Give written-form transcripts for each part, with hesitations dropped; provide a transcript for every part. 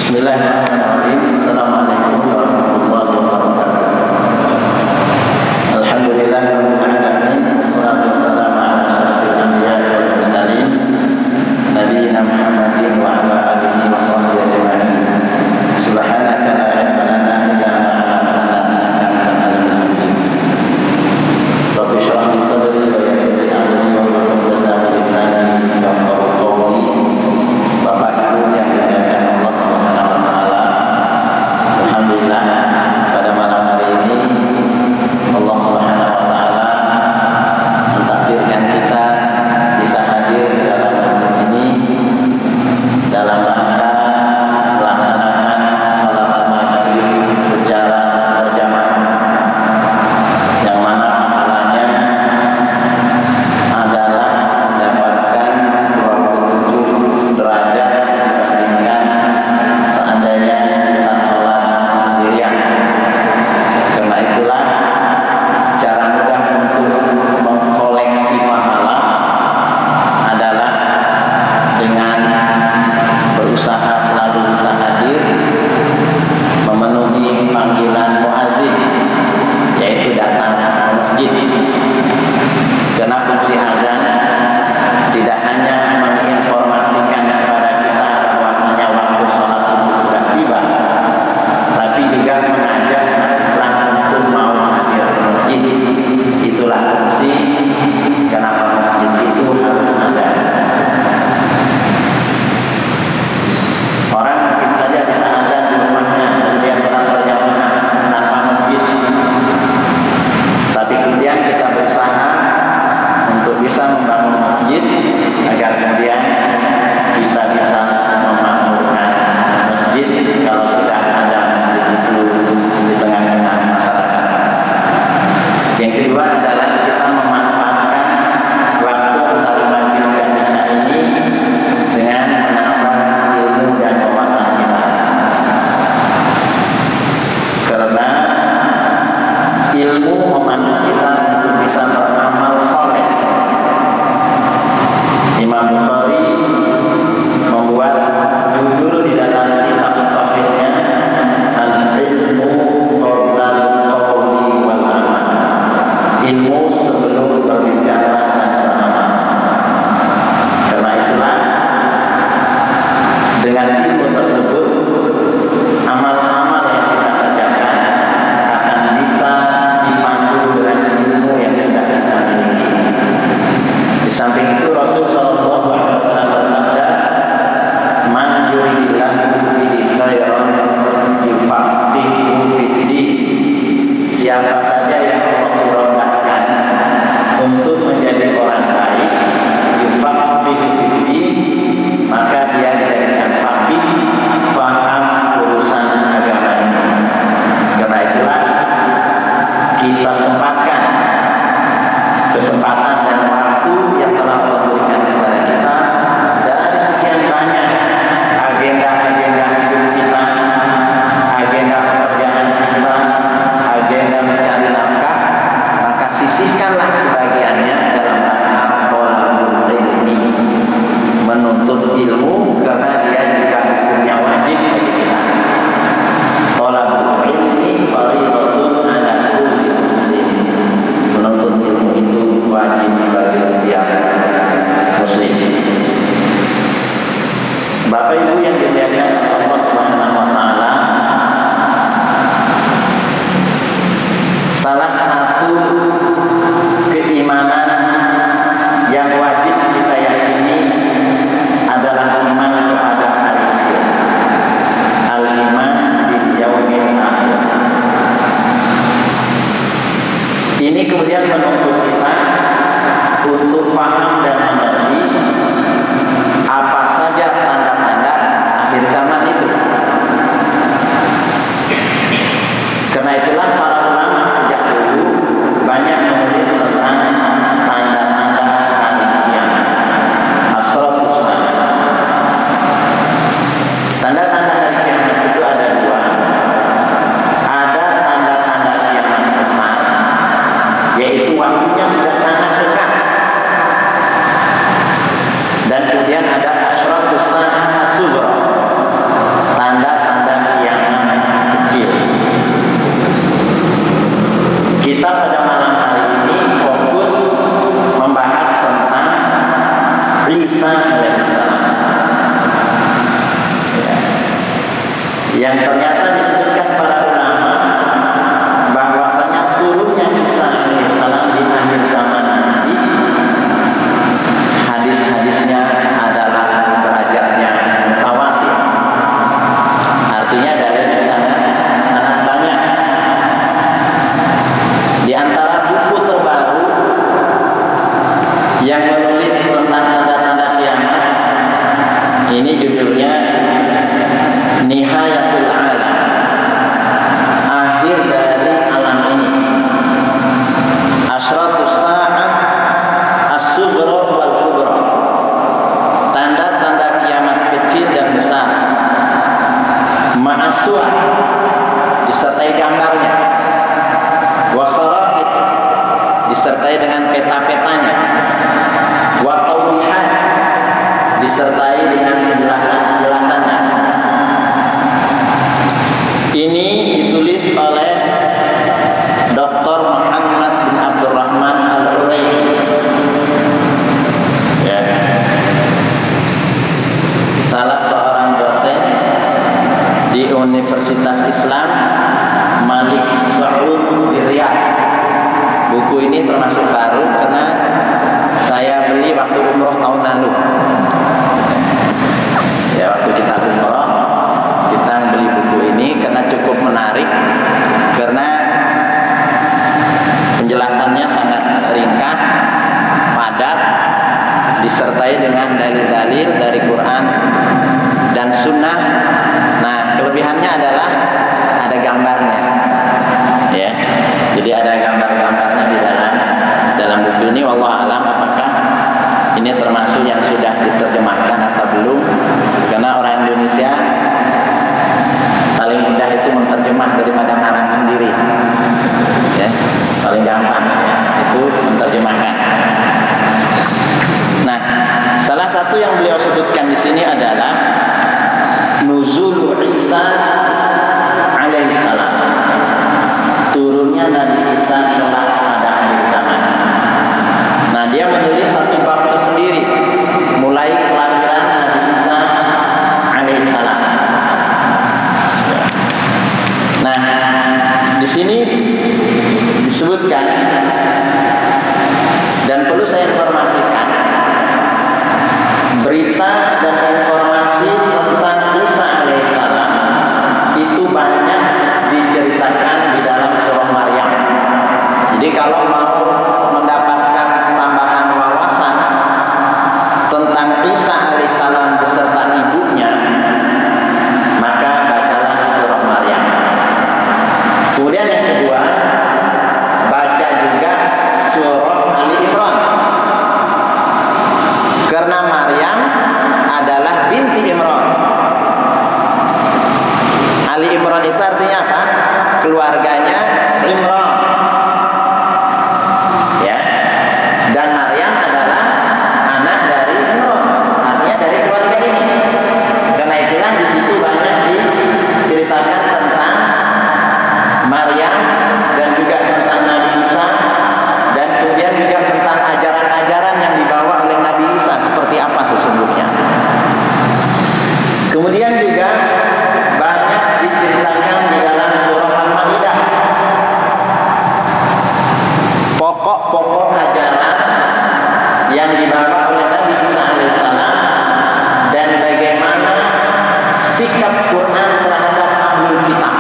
Bismillahirrahmanirrahim. Assalamualaikum warahmatullahi wabarakatuh. Alhamdulillahirabbil alamin. Wassalatu wassalamu ala asyrofil anbiya'i wal mursalin nabiyina Muhammadin wa ala alihi wa sahbihi ajma'in. Subhanaka la ilma lana illa ma 'allamtana innaka antal alimul hakim. Rabbi shrah li sadri wa yassir li amri wa hlul 'uqdatam min lisani yafqahu qawli. Bapak Ibu yang dimuliakan Allah Subhanahu wa taala, alhamdulillah pada malam hari ini Allah Subhanahu wa taala mentakdirkan kita bisa hadir di dalam masjid ini dalam rangka melaksanakan salat maghrib secara berjamaah, yang mana pahalanya adalah mendapatkan 27 derajat dibandingkan seandainya kita sholat sendirian. Karena itulah cara mudah untuk mengkoleksi pahala adalah dengan berusaha selalu bisa hadir, memenuhi panggilan muadzin, yaitu datang ke masjid. Karena fungsi azan tidak hanya menginformasikan kepada kita bahwasanya waktu sholat itu sudah tiba, tapi juga mengajak umat Islam untuk mau hadir ke masjid. Itulah fungsi kenapa masjid itu harus ada. Orang mungkin saja bisa azan di rumahnya dan dia sholat berjamaah tanpa masjid, tapi kemudian kita berusaha untuk bisa membangun masjid agar kemudian kita bisa memakmurkan masjid kalau sudah ada masjid itu di tengah-tengah masyarakat. Yang kedua adalah kita memanfaatkan waktu antara maghrib dan isya ini dengan menambah ilmu dan wawasan kita. Karena ilmu memandu kita untuk bisa beramal soleh. Imam Bukhari membuat judul di dalam kitab sahihnya Al-Ilmu Qabla Al-Qawli wal Amal. Ilmu sebelum berbicara dan beramal. Karena itulah dengan ilmu tersebut amal-amal yang kita kerjakan akan bisa dipandu dengan ilmu yang sudah kita miliki. Di samping itu Rasul sallallahu alaihi wasallam bersabda, "Man yuridillahu bihi khairan yufaqihuhu fid-din." Siapa saja yang Allah murahkan untuk menjadi orang baik, yufaqihuhu fid-din, maka dia dijadikan faqih, faham urusan agama ini. Karena itulah kita sempatkan kesempatan dan waktu yang telah Allah berikan kepada kita dari sekian banyak agenda-agenda hidup kita, agenda pekerjaan kita, agenda mencari nafkah, maka sisihkanlah sebagiannya dalam rangka thalabul ilmi, menuntut ilmu, karena dia juga hukumnya wajib bagi kita. Thalabul ilmi fardhatun ala kulli muslim. Menuntut ilmu itu wajib bagi setiap muslim. Bapak Ibu yang dimuliakan Allah Subhanahu wa taala, salah satu keimanan yang wajib kita yakini adalah iman kepada hari akhir. Al-iman bil yaumil akhir. Ini kemudian menuntut kita untuk paham dan mengerti apa saja tanda-tanda akhir zaman itu. yang ternyata disebutkan para ulama bahwasanya turunnya Isa alaihissalam di akhir zaman nanti, hadis-hadisnya adalah derajatnya mutawatir. Artinya dalilnya sangat banyak. Di antara buku terbaru yang menulis tentang tanda-tanda kiamat, ini judulnya Nihayatul Alam, akhir dari alam ini. Asyratus Sa'ah As-Sughra wal Kubra, tanda-tanda kiamat kecil dan besar. Ma'as-suwar, disertai gambarnya. Wa kharaid, disertai dengan peta-petanya. Wa tawdihat, disertai dengan penjelasan-penjelasannya. Ini ditulis oleh Dr. Muhammad bin Abdurrahman Al-Uraifi, ya, salah seorang dosen di Universitas Islam Malik Saud di Riyadh. Buku ini termasuk baru karena saya beli waktu umroh tahun lalu. Ya, waktu kita umroh kita beli buku ini karena cukup menarik, karena penjelasannya sangat ringkas, padat, disertai dengan dalil-dalil dari Quran dan Sunnah. Nah, kelebihannya adalah ada gambarnya, ya. Jadi ada gambar-gambarnya di dalam buku ini. Wallahu alam apakah ini termasuk yang sudah diterjemahkan atau belum, karena orang Indonesia paling mudah itu menerjemah daripada ngarang sendiri, ya, paling gampang ya, itu menerjemahkan. Nah, salah satu yang beliau sebutkan di sini adalah nuzul Isa alaihissalam, turunnya Nabi Isa kelak pada akhir zaman. Nah, dia menulis satu bab tersendiri, mulai kelahiran Nabi Isa alaihissalam. Nah, di sini disebutkan, dan perlu saya informasikan, berita dan informasi tentang Isa alaihissalam itu banyak diceritakan di dalam surah Maryam. Jadi kalau mau mendapatkan tambahan wawasan tentang Isa alaihissalam beserta ibunya, maka bacalah surah Maryam. Kemudian yang kedua, baca juga surah Ali Imran, karena Maryam adalah binti Imran. Ali Imran itu artinya apa? Keluarganya Imran, ya. Dan Maryam adalah anak dari Imran, artinya dari keluarga ini. Karena itulah di situ banyak diceritakan tentang Maryam dan juga tentang Nabi Isa, dan kemudian juga tentang ajaran-ajaran yang dibawa oleh Nabi Isa seperti apa sesungguhnya. Kemudian juga banyak diceritakan di dalam surah Al-Maidah pokok-pokok ajaran yang dibawa oleh Nabi Isa alaihissalam dan bagaimana sikap Quran terhadap ahlul kitab,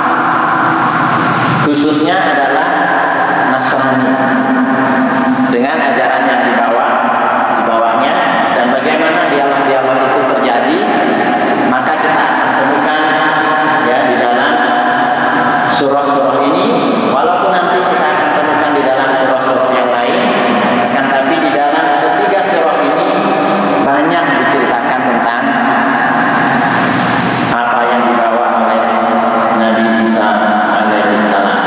khususnya adalah Nasrani, dengan ajaran yang dibawanya, dan bagaimana dialog-dialog itu terjadi. Maka kita akan temukan, ya, di dalam surah-surah ini, walaupun nanti kita akan temukan di dalam surah-surah yang lain, kan, tapi di dalam ketiga surah ini banyak diceritakan tentang apa yang dibawa oleh Nabi Isa alaihissalam.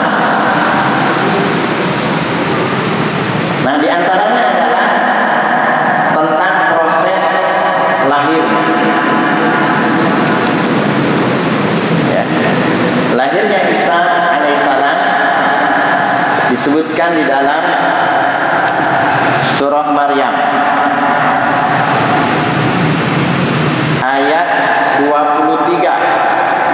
Nah, di antaranya adalah tentang proses lahir. Ya. Lahirnya Isa alaihissalam disebutkan di dalam surah Maryam ayat 23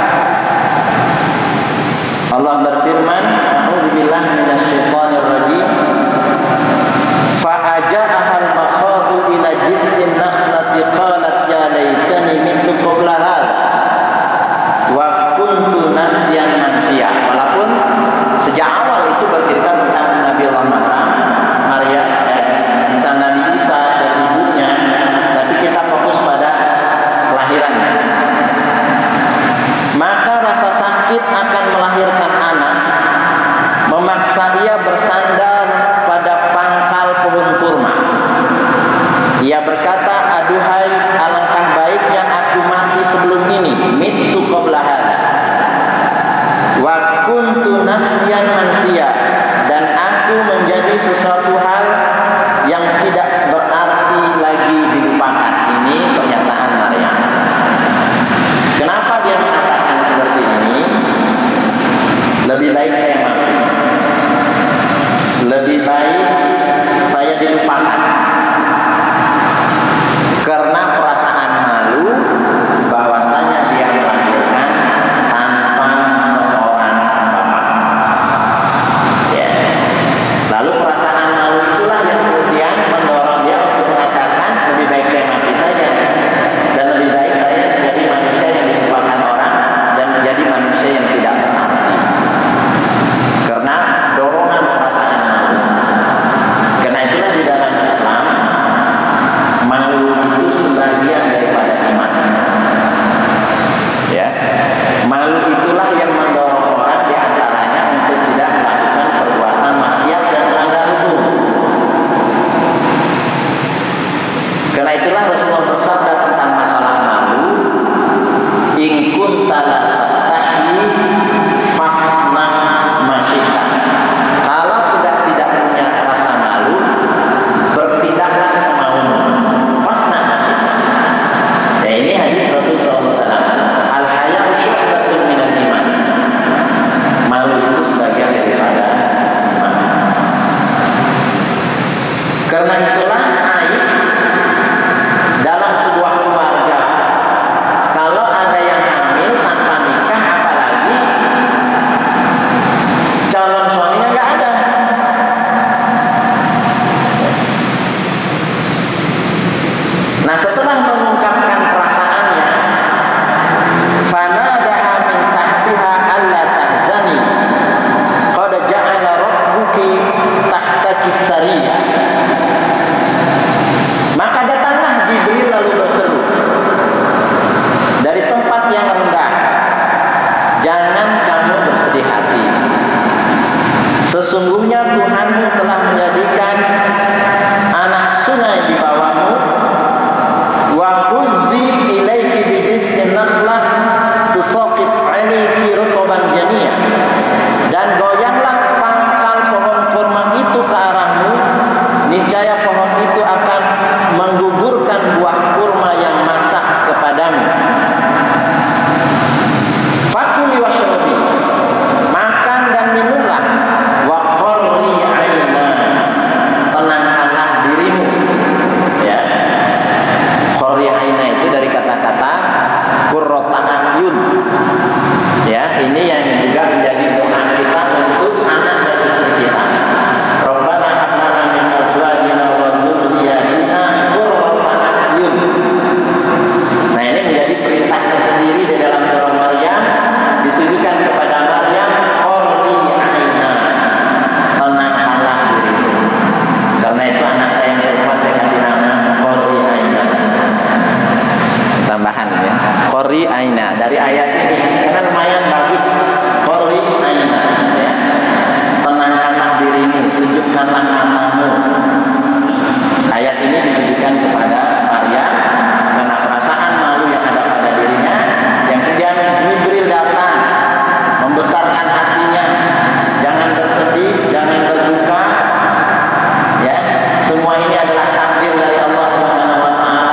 ya. Qori aina, dari ayat ini karena lumayan bagus. Qori aina ya. Tenangkanlah dirimu, sejukkanlah matamu. Ayat ini ditujukan kepada Maryam karena perasaan malu yang ada pada dirinya, yang kemudian Jibril datang membesarkan hatinya. Jangan bersedih, jangan berduka. Ya, semua ini adalah takdir dari Allah Subhanahu wa taala.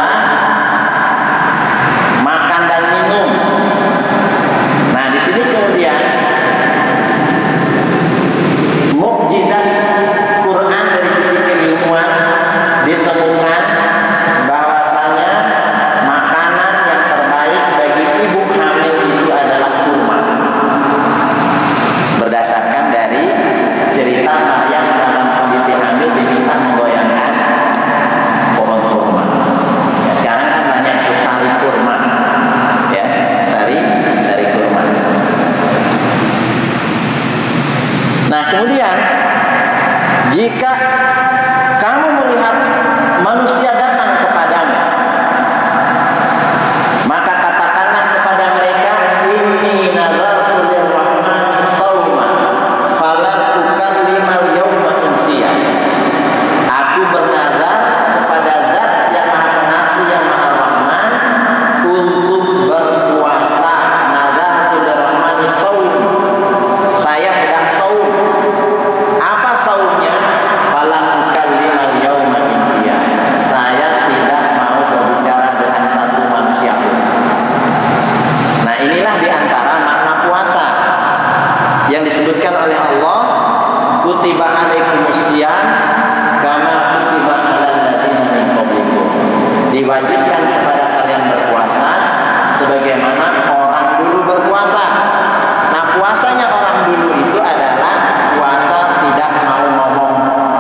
Makan dan minum. Nah, di sini kemudian mukjizat Quran dari sisi keilmuan ditemukan bahwasanya makanan yang terbaik bagi ibu hamil itu adalah kurma. Berdasarkan dari cerita Maryam dalam kondisi hamil diminta menggoyangkan pohon kurma. Ya, sekarang kan banyak itu sari kurma, ya sari kurma. Nah kemudian jika kamu melihat manusia datang kepadamu, maka katakanlah kepada mereka, inni nazartu lirrahmani shauma falan ukallimal yawma insiya. Aku bernazar kepada Zat yang Maha Pengasih yang Maha Rahman untuk berpuasa. Nazartu lirrahmani shaum. Saya sedang saum. Apa saumnya? Falan ukallimal yawma insiya. Saya tidak mau berbicara dengan satu manusia pun. Nah, inilah diantara makna puasa yang disebutkan oleh Allah, kutiba alaikumusiyam kama kutiba alal ladzina min qablikum. Diwajibkan kepada kalian berpuasa sebagaimana orang dulu berpuasa. Nah, puasanya orang dulu itu adalah puasa tidak mau ngomong.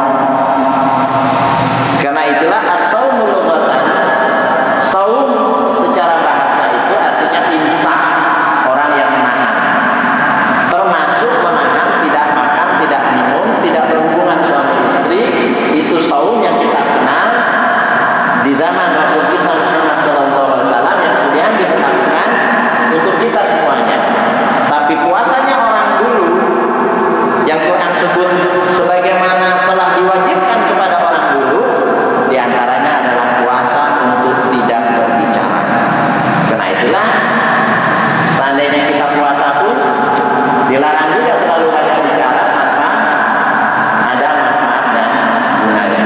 Karena itulah as-saumul lughatan. Saum secara bahasa itu artinya imsak, orang yang menahan. Termasuk menahan tidak makan, tidak minum, tidak berhubungan suami istri. Itu saum yang kita kenal di zaman Rasul kita Muhammad SAW yang kemudian diberlakukan untuk kita semuanya. Tapi puasanya orang dulu yang Quran sebut sebagaimana telah diwajibkan kepada orang dulu, diantaranya adalah puasa untuk tidak berbicara. Karena itulah seandainya kita puasa pun dilarang juga terlalu banyak bicara tanpa ada manfaat dan gunanya.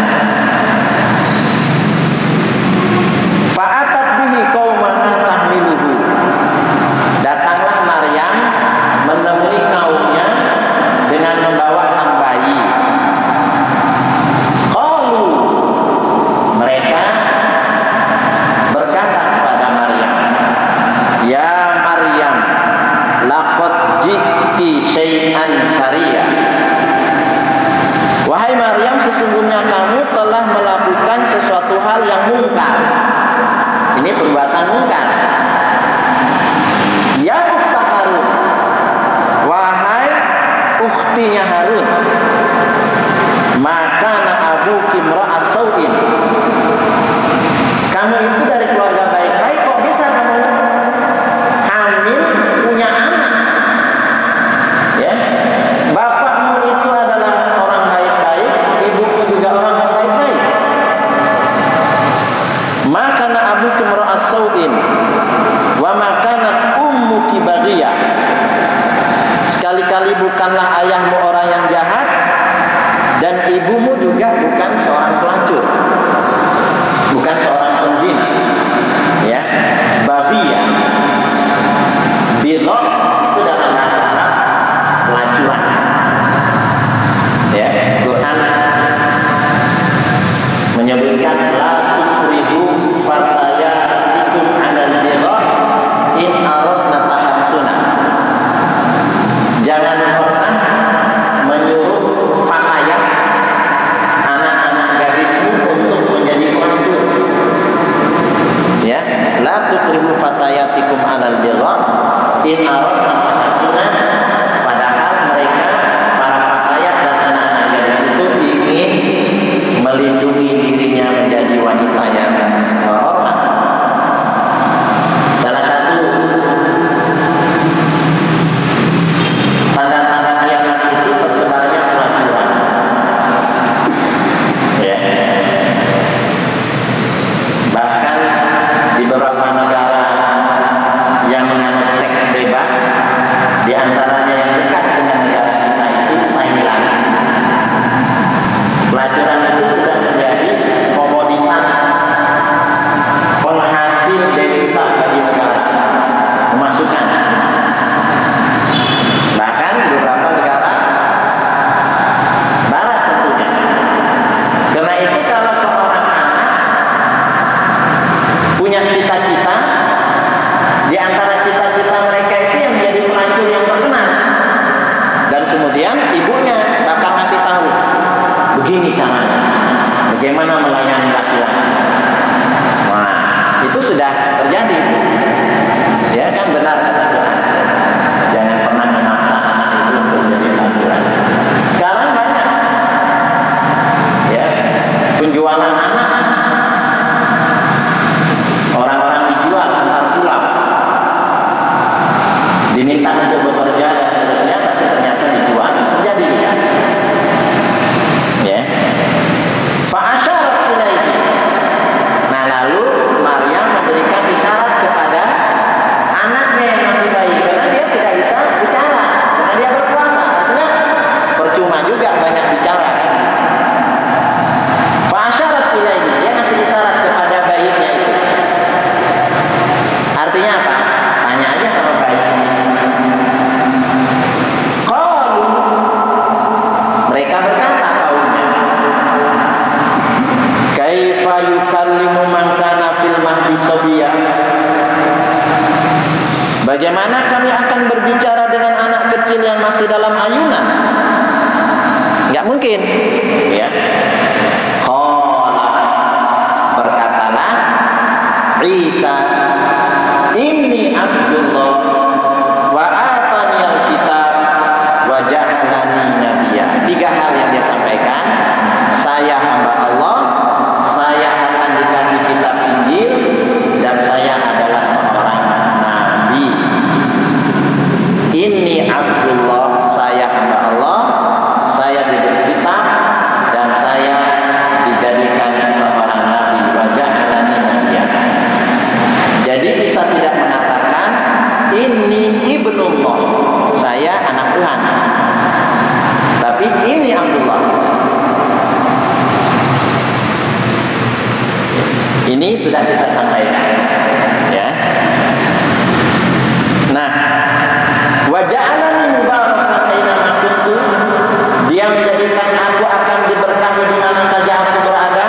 Fa'atat bihi qaumaha tahmiluhu. Datanglah Maryam menemui kaumnya dengan membawa sang bayi. Qalu, mereka berkata kepada Maryam, ya Maryam, laqad ji'ti syai'an fariya. Wahai Maryam, sesungguhnya kamu telah melakukan sesuatu hal yang mungkar. Ini perbuatan mungkar. Ya ukhta Harun, wahai ukhtinya Harun, maka na abuki imra'as sau'in. Kamu itu dari keluarga baik-baik, kok bisa kamu hamil punya anak? Ya, bapakmu itu adalah orang baik-baik, ibumu juga orang baik-baik. Maka na abuki imra'as sau'in wa makanat ummuki baghiyah. Sekali-kali bukanlah ayahmu orang yang jahat dan ibumu juga bukan seorang pelacur, bukan seorang penzina. Ya, baghiyah, bidhah itu dalam bahasa Arab pelacuran. Ya, Quran menyebutkan la tukrihu fatayatikum 'alal bidhah in aradna tahassuna. Jangan pernah menyuruh fatayat, anak-anak gadismu, untuk menjadi pelacur. Ya, la tukrihu fatayatikum 'alal bidhah in aradna tahassuna. Padahal mereka para fatayat dan anak-anak gadis itu ingin melindungi dirinya menjadi wanita yang hormat. diminta untuk bekerja dan seterusnya, tapi ternyata dijual, terjadi ya. Ya. Fa'asyarat ilaihi. Nah, lalu Maryam memberikan isyarat kepada anaknya yang masih bayi, karena dia tidak bisa bicara, karena dia berpuasa. Artinya percuma juga banyak bicara kan. Fa'asyarat ilaihi, dia ngasih isyarat kepada bayinya itu. Artinya apa? Tanya aja sama bayi. Qalu, mereka berkata kaumnya, kaifa yukallimu man kana fil mahdi sabiyya? Bagaimana kami akan berbicara dengan anak kecil yang masih dalam ayunan? Enggak mungkin, ya. Qala, berkatalah Isa, inni Abdullah wa atani alkitab wa ja'alani nabiyya. 3 hal yang dia sampaikan. Saya hamba Allah, saya akan dikasih kitab Injil, dan saya adalah seorang nabi. Inni Abdullah, saya hamba Allah, saya diberi kitab, dan saya dijadikan seorang nabi. Wa ja'alani nabiyya. Jadi bisa tidak mengatakan ini ibnullah, saya anak Tuhan, tapi ini Abdullah. Ini sudah kita sampaikan, ya. Nah, wa ja'alani mubarakan aina ma kuntu, dia menjadikan aku akan diberkahi di mana saja aku berada.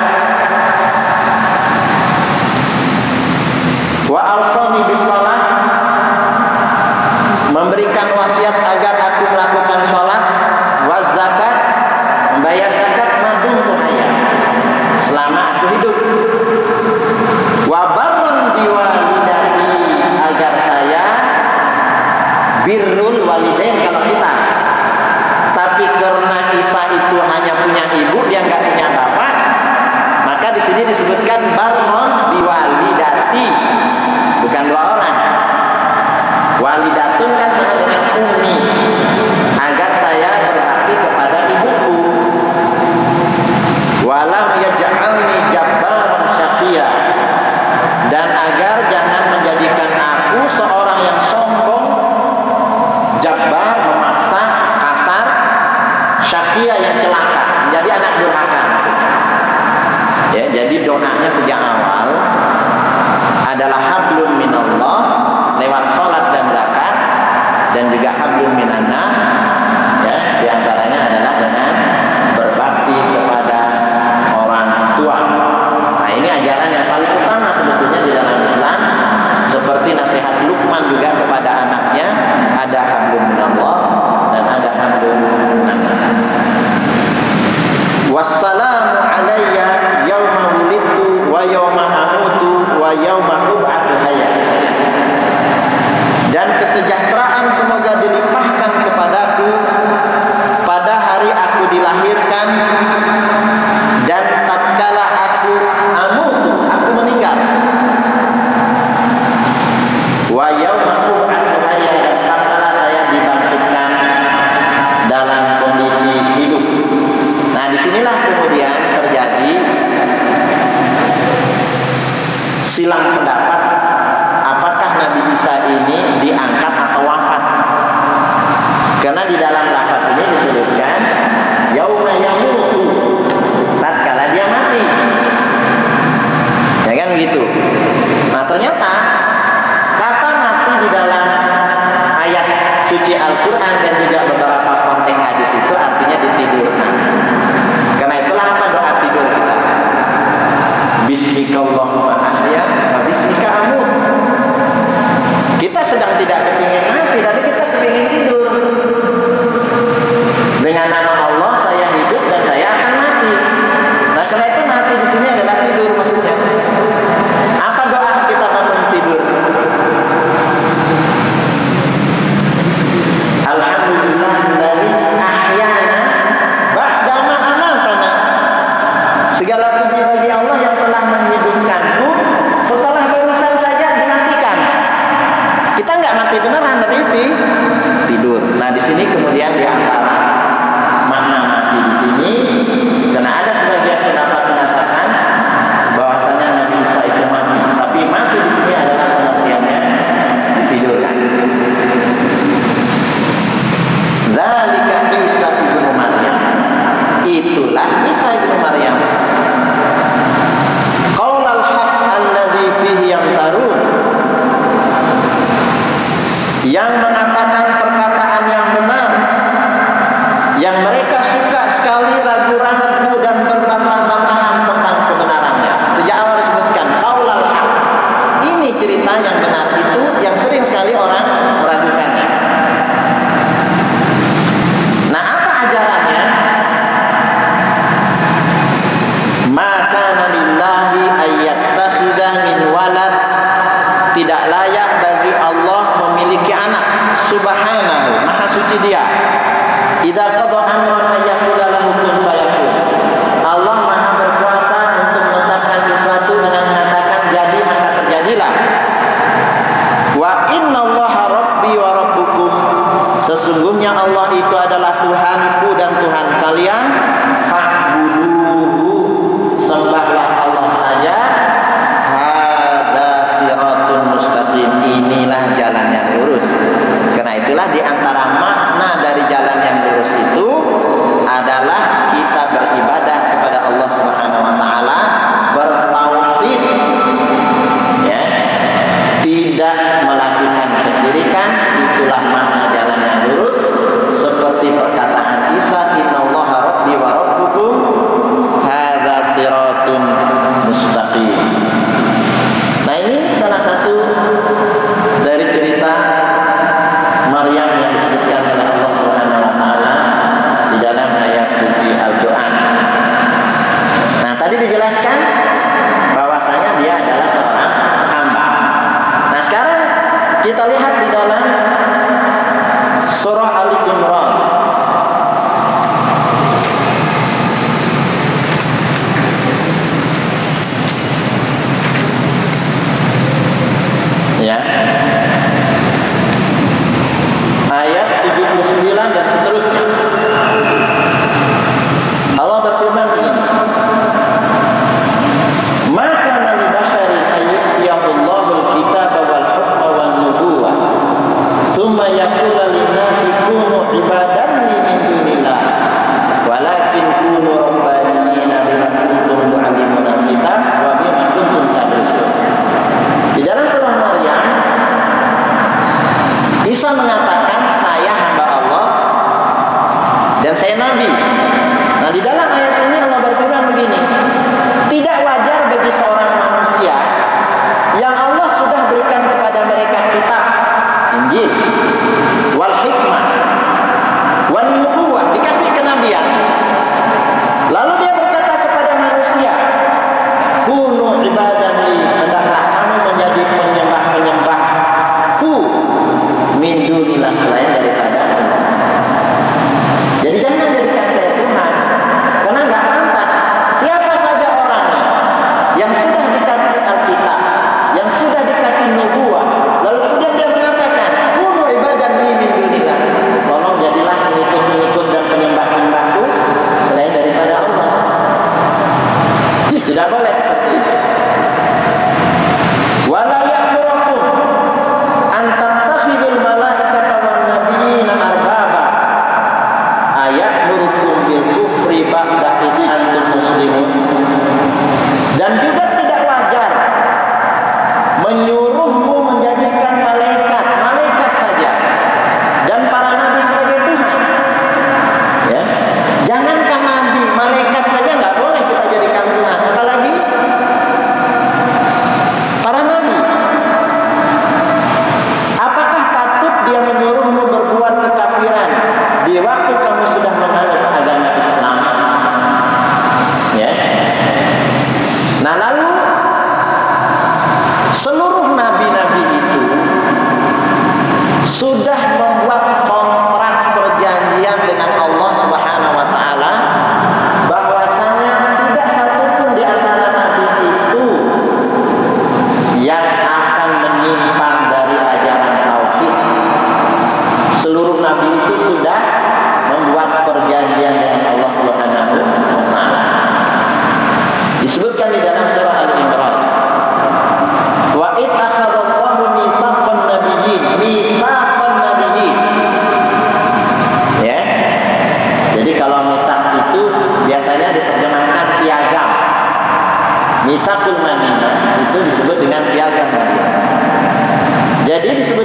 Wa awsani bis-shalah, memberikan wasiat agar aku melakukan salat. Wa zakat, membayar zakat madumtu hayya, selama aku hidup. Wa barran biwalidati, agar saya birrul walidain kalau kita. Tapi karena Isa itu hanya punya ibu, dia nggak punya bapak, maka di sini disebutkan barron biwalidati, bukan 2 orang. Walidatun kan sama dengan ummi, agar saya berbakti kepada ibuku. Walam yaj'alni jabbaran syaqiyya, dan agar jangan menjadikan aku seorang yang sombong, jabbar, memaksa, kasar, syaqiyya yang celaka, menjadi anak durhaka maksudnya. Ya, jadi doanya sejak awal adalah hablum minallah lewat salat dan zakat, dan juga hablum minannas, ya, diantaranya adalah dengan berbakti kepada orang tua. Nah, ini ajaran yang paling utama sebetulnya di dalam Islam. Seperti nasihat Luqman juga kepada anaknya, ada hablum minallah dan ada hablum minannas. Wassalamu alayya yauma wulidtu wa yauma amutu wa yauma ub'atsu hayya. Dan kesejahteraan semoga dilimpahkan kepadaku pada hari aku dilahirkan, dan tatkala aku amutu, aku meninggal. Wa yauma ub'atsu hayya, dan tatkala saya dibangkitkan dalam kondisi hidup. Nah, disinilah kemudian terjadi silang pendapat, apakah Nabi Isa ini diangkat atau wafat. Karena di dalam lafaz ini disebutkan yauma yamutu, tatkala dia mati, ya kan gitu. Nah, ternyata kata mati di dalam ayat suci Al-Quran dan juga beberapa konteks hadis itu artinya ditidurkan. Karena itulah apa doa tidur kita? Bismikallahumma ahya wa bismika amut. Kita sedang tidak kepingin mati, tapi kita kepingin tidur. Dengan nama Allah saya hidup dan saya akan mati. Nah, karena itu mati di sini adalah tidur maksudnya. Apa doa kita bangun tidur? Alhamdulillah nggak mati beneran, tapi tidur. Nah, di sini kemudian di antara makna mati di sini, karena ada sebagian pendapat mengatakan bahwasanya Nabi Isa itu mati, tapi mati di sini adalah pengertiannya ditidurkan. Dzalika Isa ibnu Maryam, itulah Isa ibnu Maryam. Qaulal haq alladzi fihi yamtarun, yang mengatakan perkataan yang benar, yang mereka suka sekali ragu-ragu dan berbantah-bantahan tentang kebenarannya. Sejak awal disebutkan qaulal haq, ini cerita yang benar itu yang sering sekali orang meragukannya. Nah, apa ajarannya? Maka lillahi ayyattakhidha min walad, tidak layak bagi Allah memiliki anak. Subhanahu, maha suci Dia. Idza qada amran ayyakula lahu kun fayakun. Allah maha berkuasa untuk menetapkan sesuatu dengan mengatakan jadi, maka terjadilah. Wa innallaha rabbi wa rabbukum, sesungguhnya Allah itu adalah Tuhanku dan Tuhan kalian. Fa'buduhu, sembahlah Allah saja. Hadza siratun mustaqim, inilah jalan yang lurus. Karena itulah di antara makna dari jalan yang lurus itu adalah kita beribadah kepada Allah Subhanahu wa taala, bertauhid, ya, tidak melakukan kesyirikan. Itulah makna jalan yang lurus, seperti perkataan Isa, innallaha rabbi wa rabbukum hadza siratun mustaqim. Nah, ini salah satu dari cerita Maryam yang disebutkan oleh Allah Subhanahu wa taala di dalam ayat suci Al-Qur'an. Nah, tadi dijelaskan bahwasanya dia adalah seorang hamba. Nah, sekarang kita lihat di dalam surah Ali Imran. Ya. Ayat 79 dan seterusnya. Allah berfirman begini. Maka li basyari ayyutiyahullahu al-kitaba wal hukma wan nubuwah thumma yaqulu lin-nasi kunu ibadan li min dunillah walakin kunu rabbaniyina bima kuntum tu'allimuna al-kitab wa bima kuntum tadrusun. Di dalam surah Maryam, Isa mengatakan saya hamba Allah dan saya nabi. Nah, di dalam ayat ini Allah berfirman begini, tidak wajar bagi seorang manusia yang Allah sudah berikan kepada mereka kitab, Injil, wal hikmah, wan nubuwah, dikasih kenabian, lalu dia berkata kepada manusia, kunu ibadan li, hendaklah kamu menjadi penyembah-penyembahku min dunillah,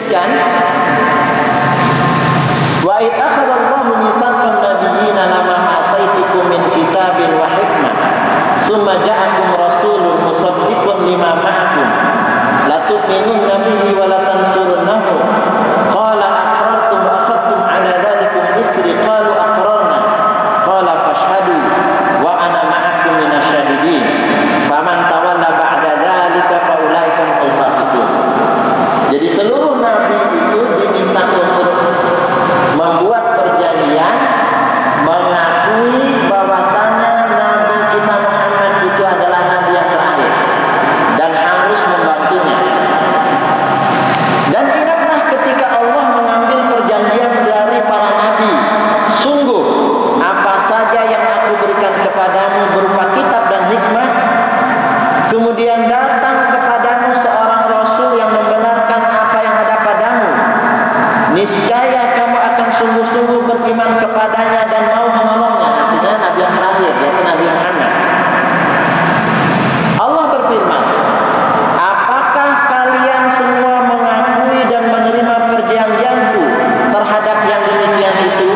disebutkan, wa id akhadallahu mitsaqan nabiyyin lama ataitukum min kitabin wa hikmah thumma ja'akum rasulun musaddiqun lima ma'akum la tu'minunna bihi wa la tansurunnahu qala aqrartum wa akhadtum ala dhalikum isri qalu aqrarna qala fashhadu wa ana ma'akum minasyahidin faman tawalla ba'da dhalika fa ulaika humul fasiqun. Jadi seluruh nabi itu diminta untuk membuat perjanjian mengakui bahwasanya nabi kita Muhammad itu adalah nabi yang terakhir dan harus membantunya. Dan ingatlah ketika Allah mengambil perjanjian dari para nabi, sungguh apa saja yang aku berikan kepadamu berupa kitab dan hikmah, kemudian datang kepadamu seorang rasul yang membenarkan apa yang ada padamu, niscaya kamu akan sungguh-sungguh beriman kepadanya dan mau menolongnya. Artinya nabi yang terakhir, yaitu Nabi Muhammad. Allah berfirman, apakah kalian semua mengakui dan menerima perjanjianku terhadap yang demikian itu,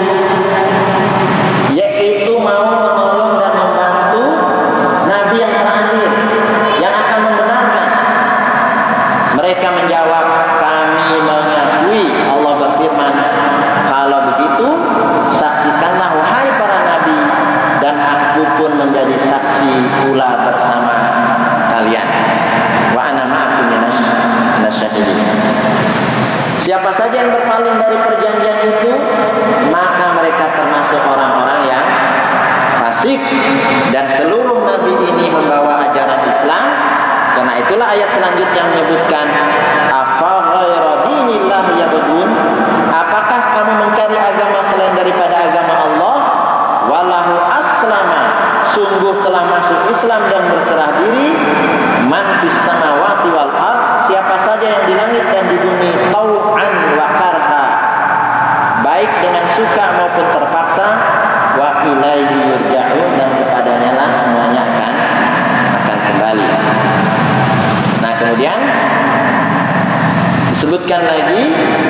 yaitu mau menolong dan membantu nabi yang terakhir yang akan membenarkan? Mereka menjawab, kami mengakui. Allah berfirman, kalau begitu saksikanlah wahai para nabi, dan aku pun menjadi saksi pula bersama kalian. Wa ana ma'akum minasyahidin. Siapa saja yang berpaling dari perjanjian itu, maka mereka termasuk orang-orang yang fasik. Dan seluruh nabi ini membawa ajaran Islam. Karena itulah ayat selanjutnya menyebutkan, afa ghayra dinillah yabghun, apakah kamu mencari agama selain daripada agama Allah? Walahu aslama, sungguh telah masuk Islam dan berserah diri, man fis samawati wal ard, siapa saja yang di langit dan di bumi, tau'an wa karha, baik dengan suka maupun terpaksa, wa ilaihi yurja'un, dan kepadanya lah semuanya akan kembali. Nah, kemudian disebutkan lagi,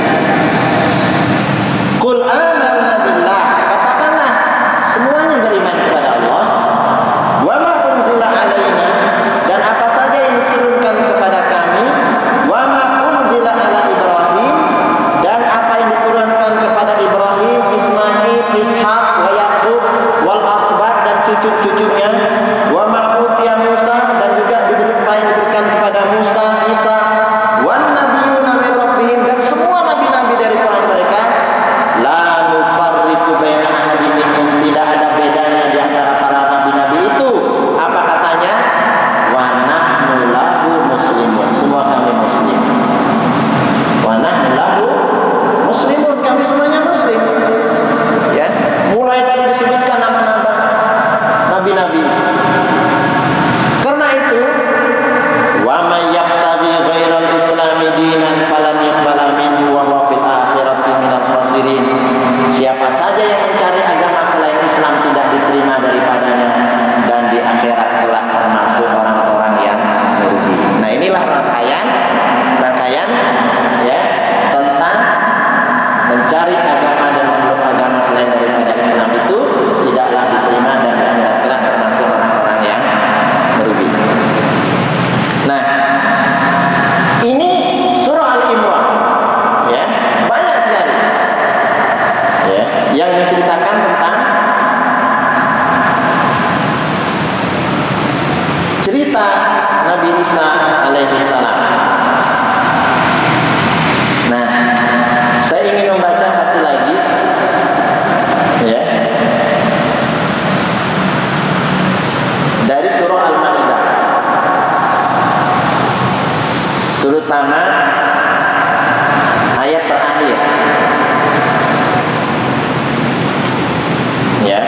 qul amanna billah, katakanlah semuanya beriman kepada Allah, wa ma unzila alaina, dan apa saja yang diturunkan kepada kami, wa ma unzila ala Ibrahim, dan apa yang diturunkan kepada Ibrahim, Ismail, Ishaq, wa Yaqub, wal asbat, dan cucu-cucunya, wa ma utiya Musa, dan juga apa yang diberikan kepada Musa, Isa, wan nabiyuna min rabbihim, dan semua nabi-nabi dari Tuhan mereka, la nufarriqu baina ahadin minhum, tidak ada bedanya di antara para nabi-nabi itu. Apa katanya? Wa nahnu lahu muslimun, semua kami muslim. Wa nahnu lahu muslimun, kami semuanya muslim. Ya, mulai dari disebutkan nama-nama nabi-nabi. Karena itu, wa may yabtaghi ghairal islami dinan falan yuqbala minhu wa huwa fil akhirati minal khasirin. Siapa saja yang mencari agama selain Islam tidak diterima daripadanya, dan di akhirat kelak termasuk orang-orang yang merugi. Nah, inilah rangkaian ya tentang mencari agama dan memeluk agama selain daripada Islam itu tidaklah diterima, dan di akhirat kelak termasuk orang-orang yang merugi. Nah, ini surah Al-Imran, ya, banyak sekali, ya, yang menceritakan tentang cerita Nabi Isa alaihissalam. Nah, saya ingin membaca satu lagi, ya, dari surah Al-Maidah, terutama ayat terakhir, ya.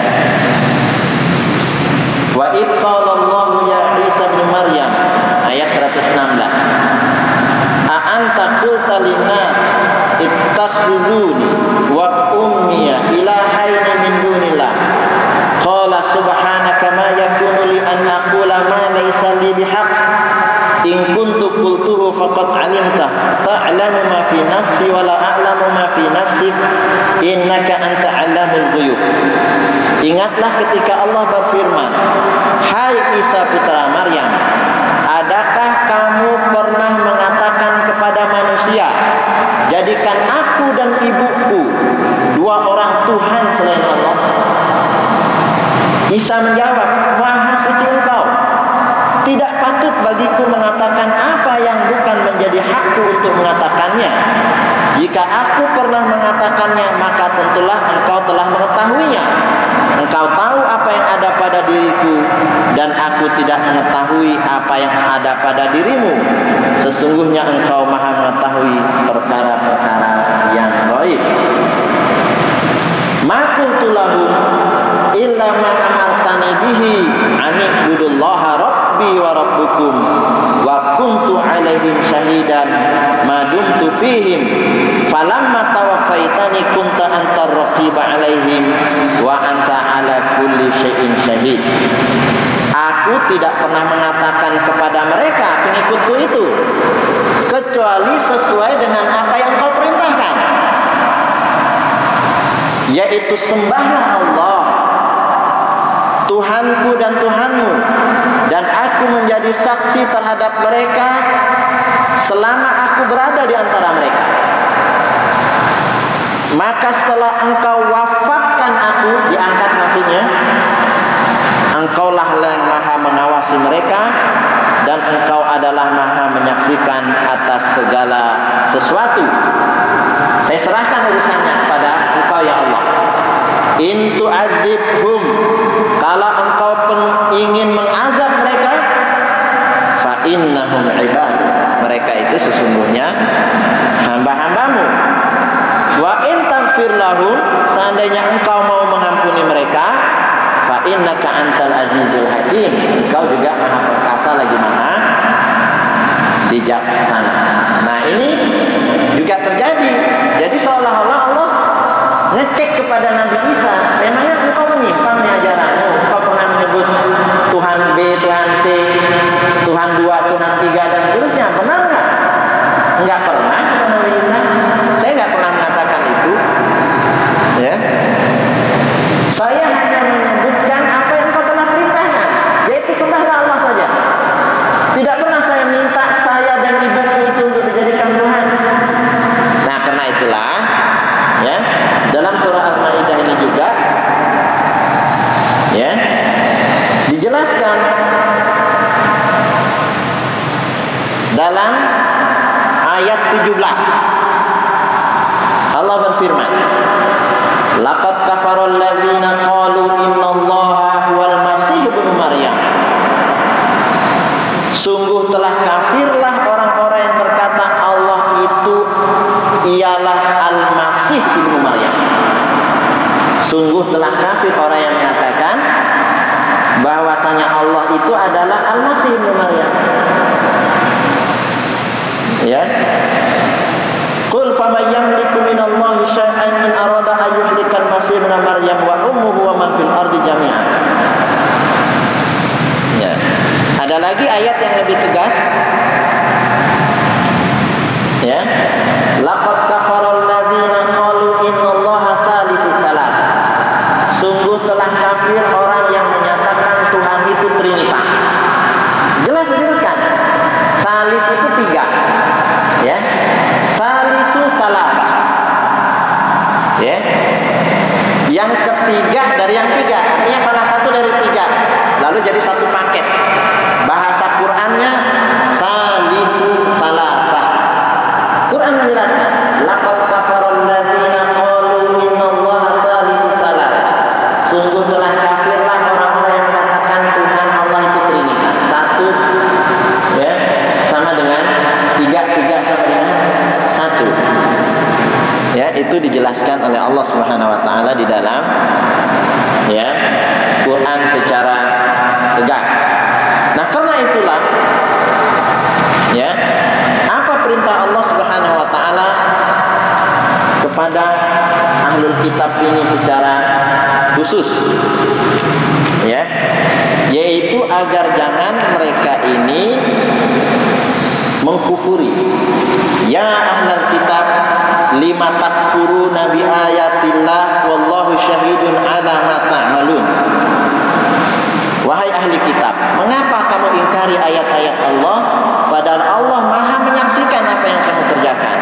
Wa id qala Allahu ya Isa bin Maryam, ayat 116, a anta qulta linnas ittakhizuni wa ummiya ilahaini min dunillah, qala subhanaka ma yakunu li an aqula ma laysa li bihaq, in kuntu qultuhu faqad alimta ta'lamu ma fi nafsi wa la a'lamu ma fi nafsik innaka anta 'allamul ghuyub. Ingatlah ketika Allah berfirman, hai Isa putra Maryam, adakah kamu pernah mengatakan kepada manusia, jadikan aku dan ibuku dua orang Tuhan selain Allah? Isa menjawab, maha suci Engkau, tidak patut bagiku mengatakan apa yang bukan menjadi hakku untuk mengatakannya. Jika aku pernah mengatakannya, maka tentulah Engkau telah mengetahuinya. Engkau tahu apa yang ada pada diriku, dan aku tidak mengetahui apa yang ada pada dirimu. Sesungguhnya Engkau maha mengetahui perkara-perkara yang gaib. Ma qultu lahum illa ma amartani bihi an ibudullaha rabbi wa rabbukum wa kuntu alaihim syahidan ma dumtu fihim falamma tawaffaitani kunta antar raqiba alaihim wa anta ala kulli syai'in syahid. Aku tidak pernah mengatakan kepada mereka, pengikutku itu, kecuali sesuai dengan apa yang kau perintahkan, yaitu sembahlah Allah Tuhanku dan Tuhanmu, dan aku menjadi saksi terhadap mereka selama aku berada di antara mereka. Maka setelah Engkau wafatkan aku, diangkat maksudnya, Engkaulah yang maha mengawasi mereka, dan Engkau adalah maha menyaksikan atas segala sesuatu. Saya serahkan urusannya kepada Engkau ya Allah. In tu'adzibhum, kalau Engkau ingin mengazab mereka, fa innahum ibad, mereka itu sesungguhnya hamba-hambamu. Wa in taghfir lahum, seandainya Engkau mau mengampuni mereka, fa innaka antal azizul hakim, Engkau juga maha perkasa lagi maha bijaksana. Nah, ini juga terjadi. Jadi seolah-olah Allah ngecek kepada Nabi Isa, memangnya engkau menyimpang nih ajaranmu? Engkau pernah menyebut Tuhan B, Tuhan C, Tuhan 2, Tuhan 3 dan seterusnya, benar nggak? Nggak pernah, kata Nabi Isa. Saya nggak pernah mengatakan itu, ya. Saya hanya menyebutkan apa yang engkau telah perintahkan, yaitu sembahlah Allah saja. Tidak pernah saya minta saya dan ibuku itu untuk dijadikan Tuhan. Nah, karena itulah, ya, dalam surah Al-Maidah ini juga, ya, dijelaskan dalam ayat 17. Allah berfirman, laqad kafarul ladzina qalu innallaha huwal masih ibnu Maryam. Sungguh telah kafirlah orang-orang yang berkata Allah itu ialah Al-Masih ibnu Maryam. Sungguh telah kafir orang yang mengatakan bahwasanya Allah itu adalah Al-Masih ibnu Maryam. Ya. Qul faman yamliku minallahi syai'an in arada an yuhlikal masih ibnu Maryam wa ummuhu wa man fil ardi jami'an. Ya. Ada lagi ayat yang lebih tegas. Ya. Laqad kafarul ladzina qalu innallaha tsalitsu tsalatsa. Sungguh telah kafir orang yang menyatakan Tuhan itu trinitas. Jelas disebutkan. Salis itu 3. Ya. Salisu tsalatsa. Ya. Yang ketiga dari yang 3, artinya salah satu dari 3. Lalu jadi satu paket. Bahasa Qur'annya salisu tsalatsa. Quran menjelaskan, laqad kafarul ladzina qalu innallaha tsalitsu tsalatsa. Sungguh telah kafirlah orang-orang yang mengatakan Tuhan Allah itu trinitas. 1, ya, sama dengan 3 sama dengan 1. Ya, itu dijelaskan oleh Allah Subhanahu wa taala di dalam, ya, Quran secara tegas. Nah, karena itulah, ya, perintah Allah Subhanahu wa taala kepada ahlul kitab ini secara khusus, ya, yaitu agar jangan mereka ini mengkufuri. Ya ahlul kitab, lima takfuruna bi ayatillah wallahu syahidun ala ma ta'malun. Wahai ahli kitab, mengapa kamu ingkari ayat-ayat Allah padahal Allah Maha menyaksikan apa yang kamu kerjakan?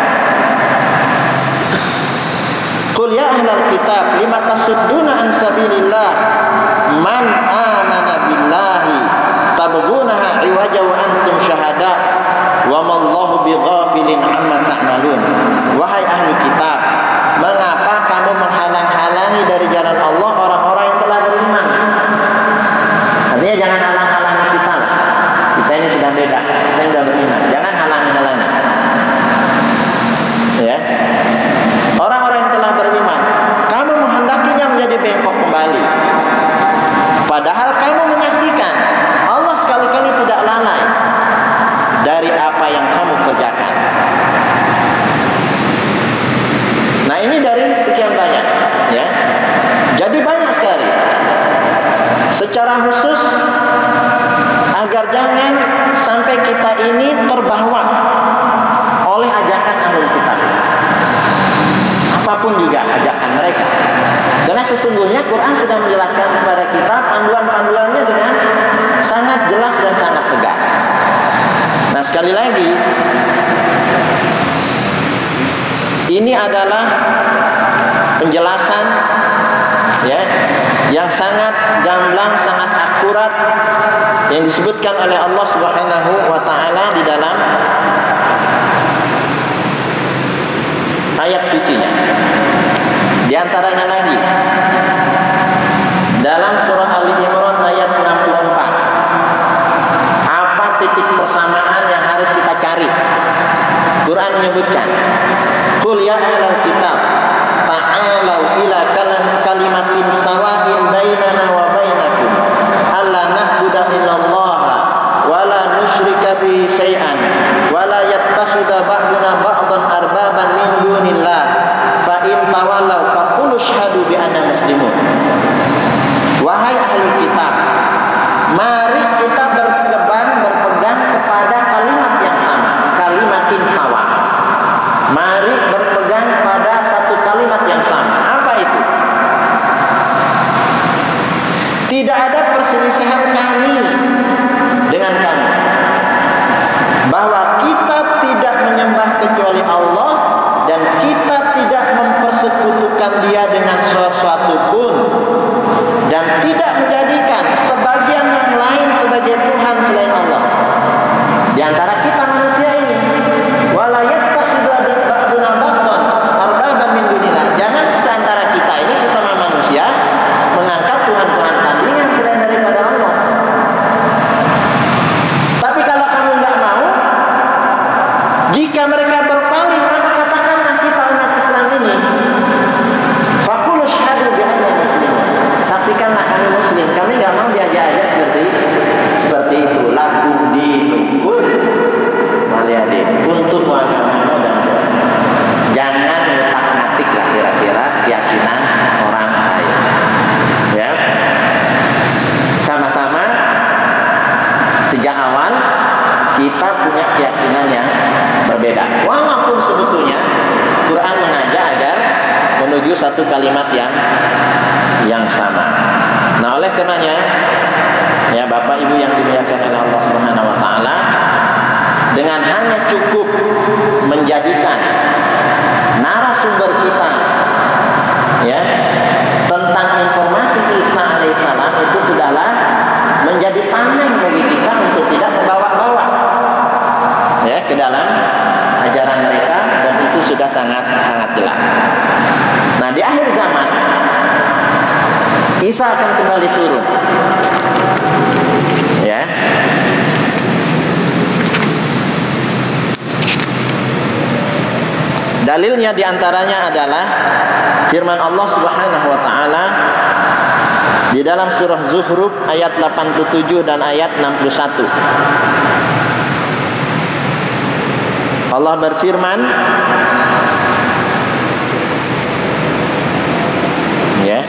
Qul ya ahlal kitab lima tasudduna an sabilillah man amana billahi tabghunaha iwaja wa antum syahada wa mallahu bighafilin amma ta'malun. Wahai ahli kitab, mengapa kamu menghalang-halangi dari jalan Allah orang-orang yang telah beriman? Artinya jangan halang-halangi kita lah. Kita ini sudah beda, kita ini sudah beriman. Jangan halangi-halangi. Ya. Orang-orang yang telah beriman, kamu menghendakinya menjadi bengkok kembali. Padahal kamu menyaksikan Allah sekali-kali tidak lalai dari apa yang kamu kerjakan. Nah, ini dari sekian banyak, ya. Jadi banyak sekali. Secara khusus agar jangan sampai kita ini terbawa oleh ajakan ahlul kitab. Apapun juga ajakan mereka. Karena sesungguhnya Quran sudah menjelaskan kepada kita panduan-panduannya dengan sangat jelas dan sangat tegas. Nah, sekali lagi, ini adalah penjelasan, ya, yang sangat gamblang, sangat akurat yang disebutkan oleh Allah Subhanahu wa taala di dalam ayat sucinya. Di antaranya lagi dalam surah Ali Imran ayat 64. Apa titik persamaan yang harus kita cari? Quran menyebutkan, "Qul ya ahlal kitab ta'alau ila kalimatin sawa'in bainana wa bainakum alla na'budu illallaha wa la nusyrika bihi syai'an wa la yattakhidha ba'duna ba'dan arbaban min dunillah fa in tawallaw faqulu asyhadu bi anna muslimun." Wahai ahli kitab, mari kita berpegang kepada kalimat yang sama, kalimatin sawa. Mari berpegang pada satu kalimat yang sama. Apa itu? Tidak ada perselisihan kami dengan kamu, bahwa kita tidak menyembah kecuali Allah dan kita tidak mempersekutukan Dia dengan sesuatu pun, dan tidak menjadikan sebagian yang lain sebagai Tuhan selain Allah. Di antara kita manusia ini, wala yattakhidha ba'duna ba'dan arbaban min dunillah. Jangan seantara kita ini sesama manusia mengangkat Tuhan-Tuhan tandingan selain daripada Allah. Tapi kalau kamu enggak mau, jika mereka berpaling, maka katakanlah kita umat Islam ini, faqulu asyhadu bi anna muslimun. Saksikanlah kami muslim. Kami enggak mau diajak-ajak seperti itu. Lakum dinukum waliyadin. Untuk agama dan jangan ngutak-ngatik lah kira-kira keyakinan orang lain. Ya. Sama-sama sejak awal kita punya keyakinan yang berbeda. Walaupun sebetulnya Quran mengajak agar menuju satu kalimat yang sama. Nah, oleh karenanya, ya Bapak Ibu yang dimuliakan oleh Allah Subhanahu wa taala, dengan hanya cukup menjadikan narasumber kita, ya, tentang informasi Isa alaihissalam itu sudahlah menjadi tameng bagi kita untuk tidak terbawa-bawa, ya, ke dalam ajaran mereka, dan itu sudah sangat jelas. Nah, di akhir zaman Isa akan kembali turun, ya. Dalilnya diantaranya adalah firman Allah Subhanahu wa taala di dalam surah Zuhruf ayat 87 dan ayat 61. Allah berfirman, ya.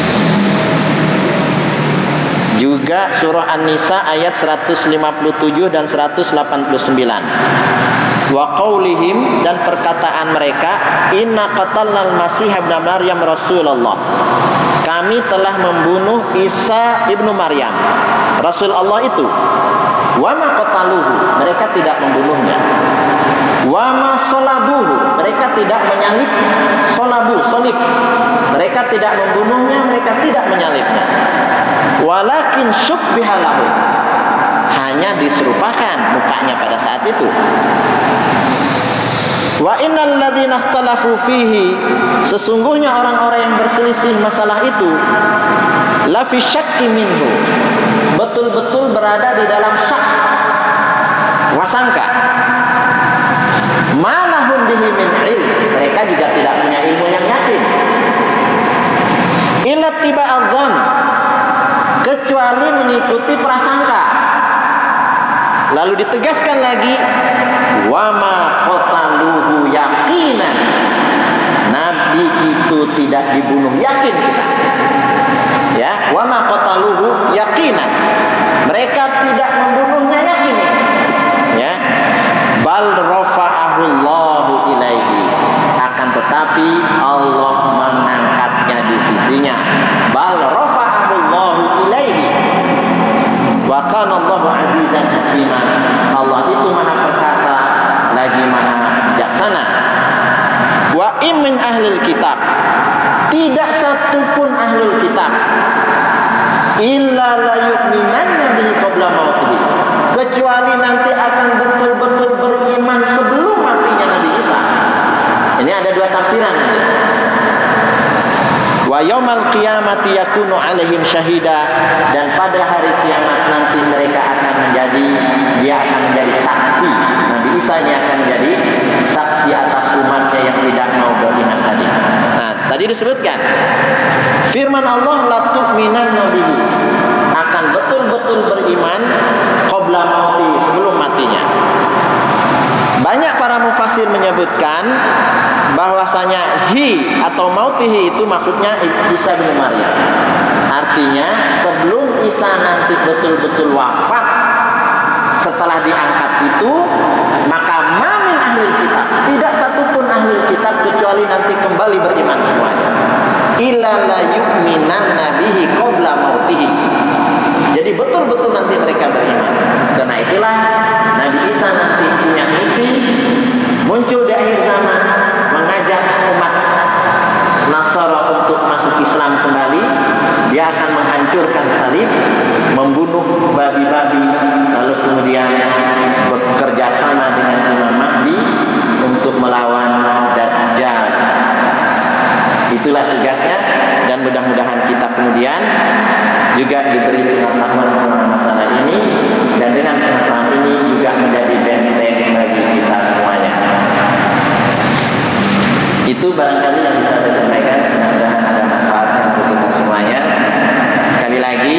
Juga surah An-Nisa ayat 157 dan 189. Wa qaulihim, dan perkataan mereka, inna qatalnal Masih ibn Maryam Rasulullah. Kami telah membunuh Isa ibnu Maryam, Rasul Allah itu. Wa ma qataluhu, mereka tidak membunuhnya. Wa ma salabuhu, mereka tidak menyalibnya. Salabu, salib. Mereka tidak membunuhnya, mereka tidak menyalibnya. Walakin syubbiha lahu, hanya diserupakan mukanya pada saat itu. Wa innal ladzina ikhtalafu fihi, sesungguhnya orang-orang yang berselisih masalah itu, la fi syakki minhu, betul-betul berada di dalam syak, wasangka. Ma lahum bihi min ilm, mereka juga tidak punya ilmu yang yakin. Illa tiba'adh-dhann, kecuali mengikuti prasangka. Lalu ditegaskan lagi, wa ma qataluhu yaqinan, Nabi itu tidak dibunuh, yakin kita. Ya, wa ma qataluhu yaqinan, mereka tidak membunuhnya, yakin. Ya, bal rafa'ahu Allahu ilaihi, akan tetapi Allah mengangkatnya di sisinya. Bal rafa'ahu Allahu ilaihi. Wa kana Allahu azizan hakima, Allah itu maha perkasa lagi maha bijaksana. Wa in min ahlil kitab, tidak satupun ahlul kitab, illa la yu'minanna bihi qabla mautihi, kecuali nanti akan betul-betul beriman sebelum matinya Nabi Isa. Ini ada dua tafsiran nanti. Wa yaumal qiyamati yakunu alaihim syahida, dan pada hari kiamat nanti mereka akan menjadi, dia akan menjadi saksi. Nabi Isa nya akan menjadi saksi atas umatnya yang tidak mau beriman tadi. Nah, tadi disebutkan firman Allah, la tu'minanna bihi, akan betul-betul beriman qabla mauti, sebelum matinya. Banyak para mufassir menyebutkan bahwasanya hi atau mautihi itu maksudnya Isa bin Maryam. Artinya sebelum Isa nanti betul-betul wafat, setelah diangkat itu, maka mamin ahli kitab, tidak satupun ahli kitab kecuali nanti kembali beriman semuanya. Illa la yu'minanna bihi qabla mautihi. Jadi betul-betul nanti mereka beriman. Karena itulah Nabi Isa nanti punya misi, muncul di akhir zaman, mengajak umat Nasara untuk masuk Islam kembali. Dia akan menghancurkan salib, membunuh babi-babi, lalu kemudian bekerja sama dengan Imam Mahdi untuk melawan Dajjal. Itulah tugasnya, dan mudah-mudahan kita kemudian juga diberi pengetahuan tentang masalah ini, dan dengan pengetahuan ini juga menjadi benteng bagi kita semuanya. Itu barangkali yang bisa saya sampaikan, mudah-mudahan ada manfaatnya untuk kita semuanya. Sekali lagi,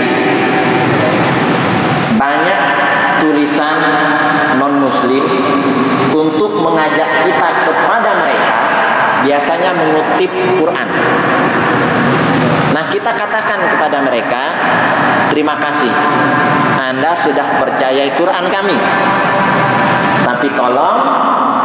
banyak tulisan non-muslim untuk mengajak kita kepada mereka, biasanya mengutip Quran. Nah, kita katakan kepada mereka, terima kasih, Anda sudah percayai Quran kami, tapi tolong